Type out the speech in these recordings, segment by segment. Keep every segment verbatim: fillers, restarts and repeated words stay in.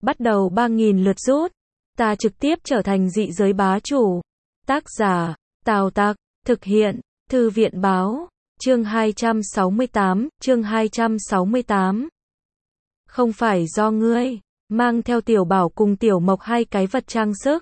bắt đầu ba nghìn lượt rút. Ta trực tiếp trở thành dị giới bá chủ. Tác giả, Tào Tặc, thực hiện, Thư viện báo, chương hai trăm sáu mươi tám, chương hai trăm sáu mươi tám. Không phải do ngươi, mang theo Tiểu Bảo cùng Tiểu Mộc hai cái vật trang sức.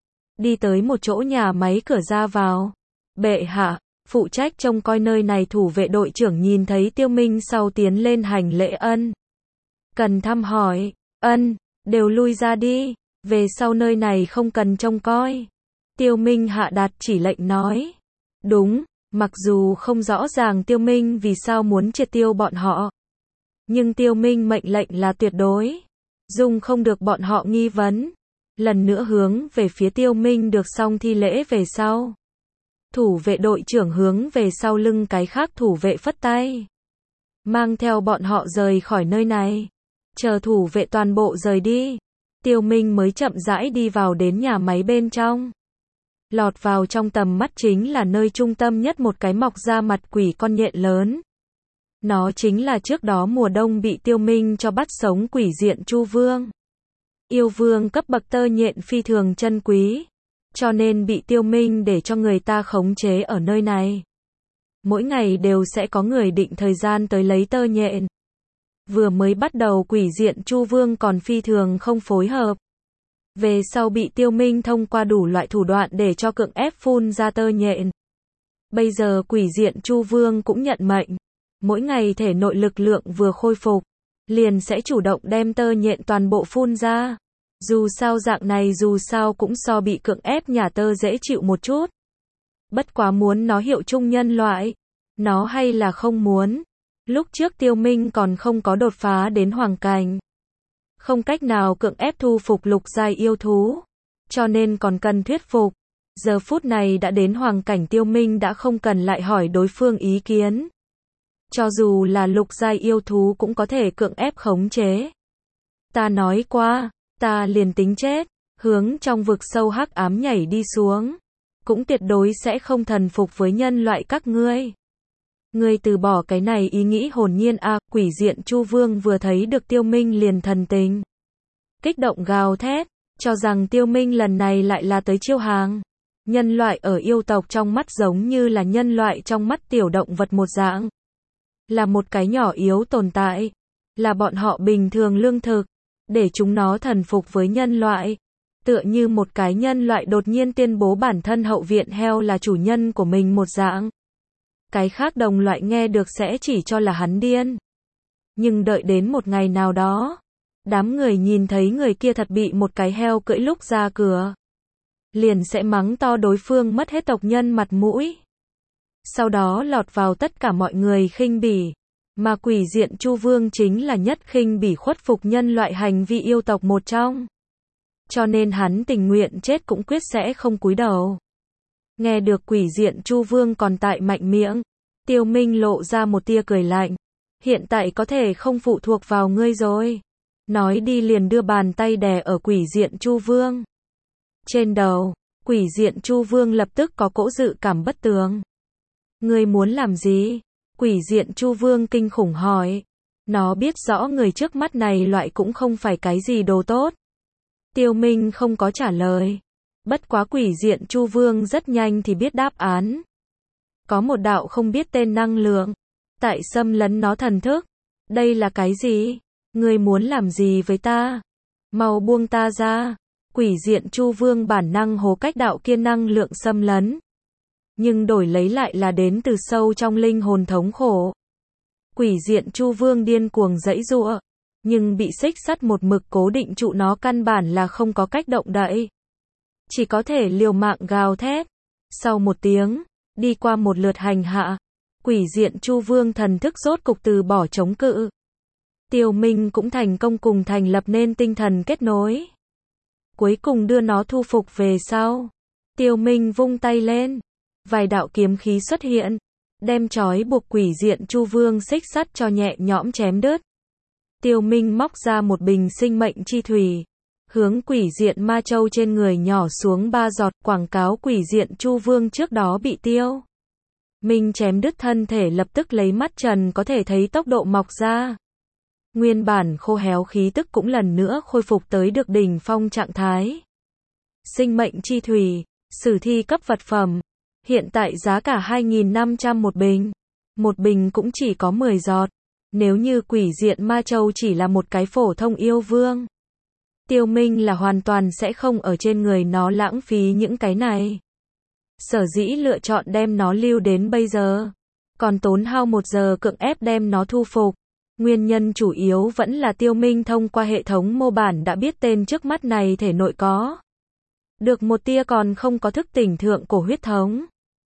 Đi tới một chỗ nhà máy cửa ra vào. Bệ hạ, phụ trách trông coi nơi này thủ vệ đội trưởng nhìn thấy Tiêu Minh sau tiến lên hành lễ ân. Cần thăm hỏi, ân, đều lui ra đi, về sau nơi này không cần trông coi. Tiêu Minh hạ đạt chỉ lệnh nói. Đúng, mặc dù không rõ ràng Tiêu Minh vì sao muốn triệt tiêu bọn họ. Nhưng Tiêu Minh mệnh lệnh là tuyệt đối. Dung không được bọn họ nghi vấn. Lần nữa hướng về phía Tiêu Minh được xong thi lễ về sau. Thủ vệ đội trưởng hướng về sau lưng cái khác thủ vệ phất tay. Mang theo bọn họ rời khỏi nơi này. Chờ thủ vệ toàn bộ rời đi. Tiêu Minh mới chậm rãi đi vào đến nhà máy bên trong. Lọt vào trong tầm mắt chính là nơi trung tâm nhất một cái mọc ra mặt quỷ con nhện lớn. Nó chính là trước đó mùa đông bị Tiêu Minh cho bắt sống quỷ diện Chu Vương. Yêu vương cấp bậc tơ nhện phi thường chân quý. Cho nên bị Tiêu Minh để cho người ta khống chế ở nơi này. Mỗi ngày đều sẽ có người định thời gian tới lấy tơ nhện. Vừa mới bắt đầu quỷ diện Chu Vương còn phi thường không phối hợp. Về sau bị Tiêu Minh thông qua đủ loại thủ đoạn để cho cưỡng ép phun ra tơ nhện. Bây giờ quỷ diện Chu Vương cũng nhận mệnh. Mỗi ngày thể nội lực lượng vừa khôi phục, liền sẽ chủ động đem tơ nhện toàn bộ phun ra. Dù sao dạng này dù sao cũng so bị cưỡng ép nhả tơ dễ chịu một chút. Bất quá muốn nó hiệu chung nhân loại. Nó hay là không muốn. Lúc trước Tiêu Minh còn không có đột phá đến hoàng cảnh. Không cách nào cưỡng ép thu phục lục giai yêu thú. Cho nên còn cần thuyết phục. Giờ phút này đã đến hoàng cảnh Tiêu Minh đã không cần lại hỏi đối phương ý kiến. Cho dù là lục giai yêu thú cũng có thể cưỡng ép khống chế. Ta nói qua, ta liền tính chết, hướng trong vực sâu hắc ám nhảy đi xuống. Cũng tuyệt đối sẽ không thần phục với nhân loại các ngươi. Ngươi từ bỏ cái này ý nghĩ hồn nhiên à, quỷ diện Chu Vương vừa thấy được Tiêu Minh liền thần tình. Kích động gào thét, cho rằng Tiêu Minh lần này lại là tới chiêu hàng. Nhân loại ở yêu tộc trong mắt giống như là nhân loại trong mắt tiểu động vật một dạng. Là một cái nhỏ yếu tồn tại. Là bọn họ bình thường lương thực. Để chúng nó thần phục với nhân loại. Tựa như một cái nhân loại đột nhiên tuyên bố bản thân hậu viện heo là chủ nhân của mình một dạng. Cái khác đồng loại nghe được sẽ chỉ cho là hắn điên. Nhưng đợi đến một ngày nào đó, đám người nhìn thấy người kia thật bị một cái heo cưỡi lúc ra cửa. Liền sẽ mắng to đối phương mất hết tộc nhân mặt mũi. Sau đó lọt vào tất cả mọi người khinh bỉ. Mà quỷ diện Chu Vương chính là nhất khinh bỉ khuất phục nhân loại hành vi yêu tộc một trong. Cho nên hắn tình nguyện chết cũng quyết sẽ không cúi đầu. Nghe được quỷ diện Chu Vương còn tại mạnh miệng, Tiêu Minh lộ ra một tia cười lạnh. Hiện tại có thể không phụ thuộc vào ngươi rồi. Nói đi liền đưa bàn tay đè ở quỷ diện Chu Vương. Trên đầu, quỷ diện Chu Vương lập tức có cỗ dự cảm bất tường. Ngươi muốn làm gì? Quỷ diện Chu Vương kinh khủng hỏi. Nó biết rõ người trước mắt này loại cũng không phải cái gì đồ tốt. Tiêu Minh không có trả lời. Bất quá quỷ diện Chu Vương rất nhanh thì biết đáp án. Có một đạo không biết tên năng lượng. Tại xâm lấn nó thần thức. Đây là cái gì? Ngươi muốn làm gì với ta? Mau buông ta ra. Quỷ diện Chu Vương bản năng hô cách đạo kia năng lượng xâm lấn. Nhưng đổi lấy lại là đến từ sâu trong linh hồn thống khổ. Quỷ diện Chu Vương điên cuồng giãy giụa. Nhưng bị xích sắt một mực cố định trụ nó căn bản là không có cách động đậy. Chỉ có thể liều mạng gào thét. Sau một tiếng, đi qua một lượt hành hạ, quỷ diện Chu Vương thần thức rốt cục từ bỏ chống cự. Tiêu Minh cũng thành công cùng thành lập nên tinh thần kết nối. Cuối cùng đưa nó thu phục về sau. Tiêu Minh vung tay lên. Vài đạo kiếm khí xuất hiện. Đem trói buộc quỷ diện Chu Vương xích sắt cho nhẹ nhõm chém đứt. Tiêu Minh móc ra một bình sinh mệnh chi thủy. Hướng quỷ diện ma châu trên người nhỏ xuống ba giọt, quảng cáo quỷ diện Chu Vương trước đó bị tiêu Minh chém đứt thân thể lập tức lấy mắt trần có thể thấy tốc độ mọc ra. Nguyên bản khô héo khí tức cũng lần nữa khôi phục tới được đỉnh phong trạng thái. Sinh mệnh chi thủy, sử thi cấp vật phẩm. Hiện tại giá cả hai nghìn năm trăm một bình. Một bình cũng chỉ có mười giọt. Nếu như quỷ diện ma châu chỉ là một cái phổ thông yêu vương, Tiêu Minh là hoàn toàn sẽ không ở trên người nó lãng phí những cái này. Sở dĩ lựa chọn đem nó lưu đến bây giờ, còn tốn hao một giờ cưỡng ép đem nó thu phục. Nguyên nhân chủ yếu vẫn là Tiêu Minh thông qua hệ thống mô bản đã biết tên trước mắt này thể nội có được một tia còn không có thức tỉnh thượng cổ huyết thống.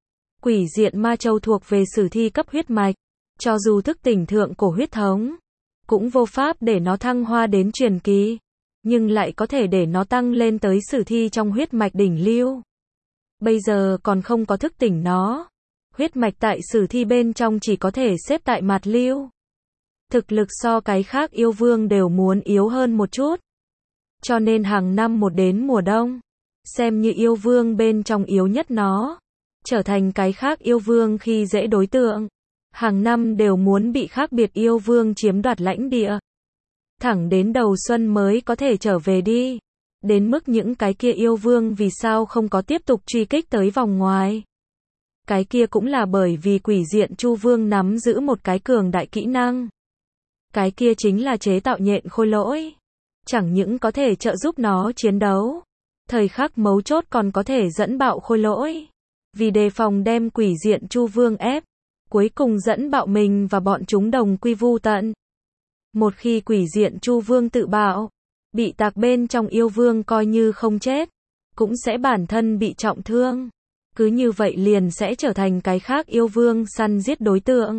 Quỷ diện ma châu thuộc về sử thi cấp huyết mạch, cho dù thức tỉnh thượng cổ huyết thống, cũng vô pháp để nó thăng hoa đến truyền kỳ, nhưng lại có thể để nó tăng lên tới sử thi trong huyết mạch đỉnh lưu. Bây giờ còn không có thức tỉnh nó, huyết mạch tại sử thi bên trong chỉ có thể xếp tại mạt lưu. Thực lực so cái khác yêu vương đều muốn yếu hơn một chút. Cho nên hàng năm một đến mùa đông, xem như yêu vương bên trong yếu nhất nó, trở thành cái khác yêu vương khi dễ đối tượng. Hàng năm đều muốn bị khác biệt yêu vương chiếm đoạt lãnh địa. Thẳng đến đầu xuân mới có thể trở về đi. Đến mức những cái kia yêu vương vì sao không có tiếp tục truy kích tới vòng ngoài. Cái kia cũng là bởi vì quỷ diện Chu Vương nắm giữ một cái cường đại kỹ năng. Cái kia chính là chế tạo nhện khôi lỗi. Chẳng những có thể trợ giúp nó chiến đấu, thời khắc mấu chốt còn có thể dẫn bạo khôi lỗi. Vì đề phòng đem quỷ diện Chu Vương ép, cuối cùng dẫn bạo mình và bọn chúng đồng quy vu tận. Một khi quỷ diện Chu Vương tự bạo, bị tạc bên trong yêu vương coi như không chết, cũng sẽ bản thân bị trọng thương. Cứ như vậy liền sẽ trở thành cái khác yêu vương săn giết đối tượng.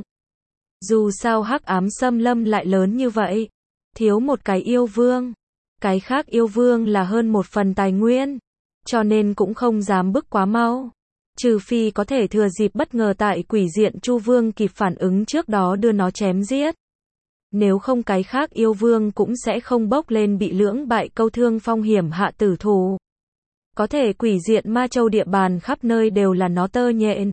Dù sao hắc ám xâm lâm lại lớn như vậy, thiếu một cái yêu vương, cái khác yêu vương là hơn một phần tài nguyên, cho nên cũng không dám bức quá mau. Trừ phi có thể thừa dịp bất ngờ tại quỷ diện Chu Vương kịp phản ứng trước đó đưa nó chém giết. Nếu không cái khác yêu vương cũng sẽ không bốc lên bị lưỡng bại câu thương phong hiểm hạ tử thủ. Có thể quỷ diện ma châu địa bàn khắp nơi đều là nó tơ nhện.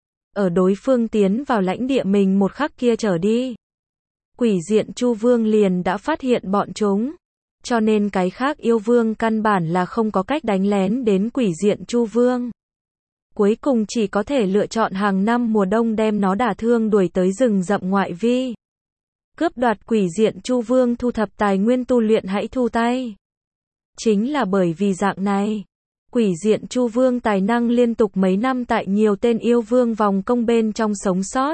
Ở đối phương tiến vào lãnh địa mình một khắc kia trở đi, quỷ diện Chu Vương liền đã phát hiện bọn chúng. Cho nên cái khác yêu vương căn bản là không có cách đánh lén đến quỷ diện Chu Vương. Cuối cùng chỉ có thể lựa chọn hàng năm mùa đông đem nó đả thương đuổi tới rừng rậm ngoại vi. Cướp đoạt quỷ diện Chu Vương thu thập tài nguyên tu luyện hãy thu tay. Chính là bởi vì dạng này, quỷ diện Chu Vương tài năng liên tục mấy năm tại nhiều tên yêu vương vòng công bên trong sống sót.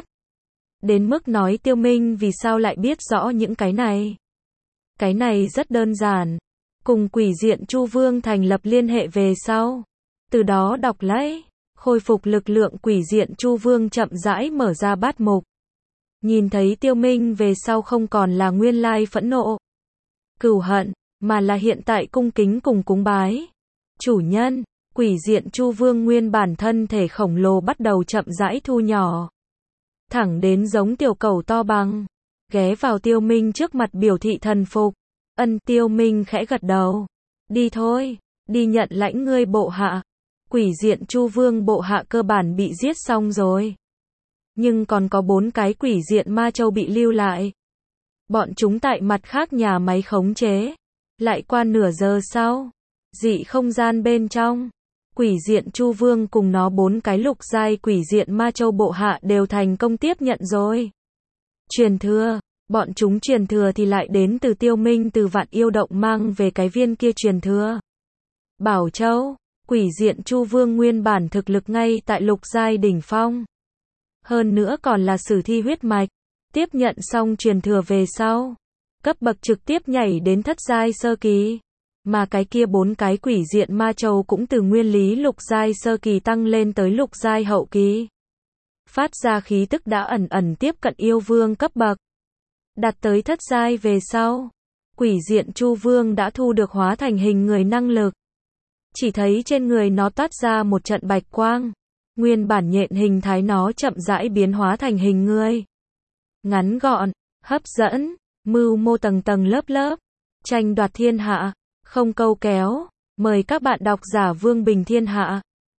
Đến mức nói Tiêu Minh vì sao lại biết rõ những cái này. Cái này rất đơn giản. Cùng quỷ diện Chu Vương thành lập liên hệ về sau. Từ đó đọc lấy, khôi phục lực lượng quỷ diện Chu Vương chậm rãi mở ra bát mục. Nhìn thấy Tiêu Minh về sau không còn là nguyên lai phẫn nộ, cừu hận, mà là hiện tại cung kính cùng cúng bái. Chủ nhân, quỷ diện Chu Vương nguyên bản thân thể khổng lồ bắt đầu chậm rãi thu nhỏ. Thẳng đến giống tiểu cầu to bằng. Ghé vào Tiêu Minh trước mặt biểu thị thần phục. Ân Tiêu Minh khẽ gật đầu. Đi thôi, đi nhận lãnh ngươi bộ hạ. Quỷ diện Chu Vương bộ hạ cơ bản bị giết xong rồi. Nhưng còn có bốn cái quỷ diện ma châu bị lưu lại. Bọn chúng tại mặt khác nhà máy khống chế. Lại qua nửa giờ sau, dị không gian bên trong, quỷ diện Chu Vương cùng nó bốn cái lục giai quỷ diện ma châu bộ hạ đều thành công tiếp nhận rồi. Truyền thừa, bọn chúng truyền thừa thì lại đến từ Tiêu Minh từ Vạn Yêu Động mang về cái viên kia truyền thừa. Bảo Châu, quỷ diện Chu Vương nguyên bản thực lực ngay tại lục giai đỉnh phong. Hơn nữa còn là sử thi huyết mạch, tiếp nhận xong truyền thừa về sau, cấp bậc trực tiếp nhảy đến thất giai sơ kỳ. Mà cái kia bốn cái quỷ diện ma châu cũng từ nguyên lý lục giai sơ kỳ tăng lên tới lục giai hậu kỳ. Phát ra khí tức đã ẩn ẩn tiếp cận yêu vương cấp bậc. Đạt tới thất giai về sau, quỷ diện Chu Vương đã thu được hóa thành hình người năng lực. Chỉ thấy trên người nó toát ra một trận bạch quang, nguyên bản nhện hình thái nó chậm rãi biến hóa thành hình người. Ngắn gọn, hấp dẫn, mưu mô tầng tầng lớp lớp, tranh đoạt thiên hạ, không câu kéo. Mời các bạn đọc giả Vương Bình Thiên Hạ.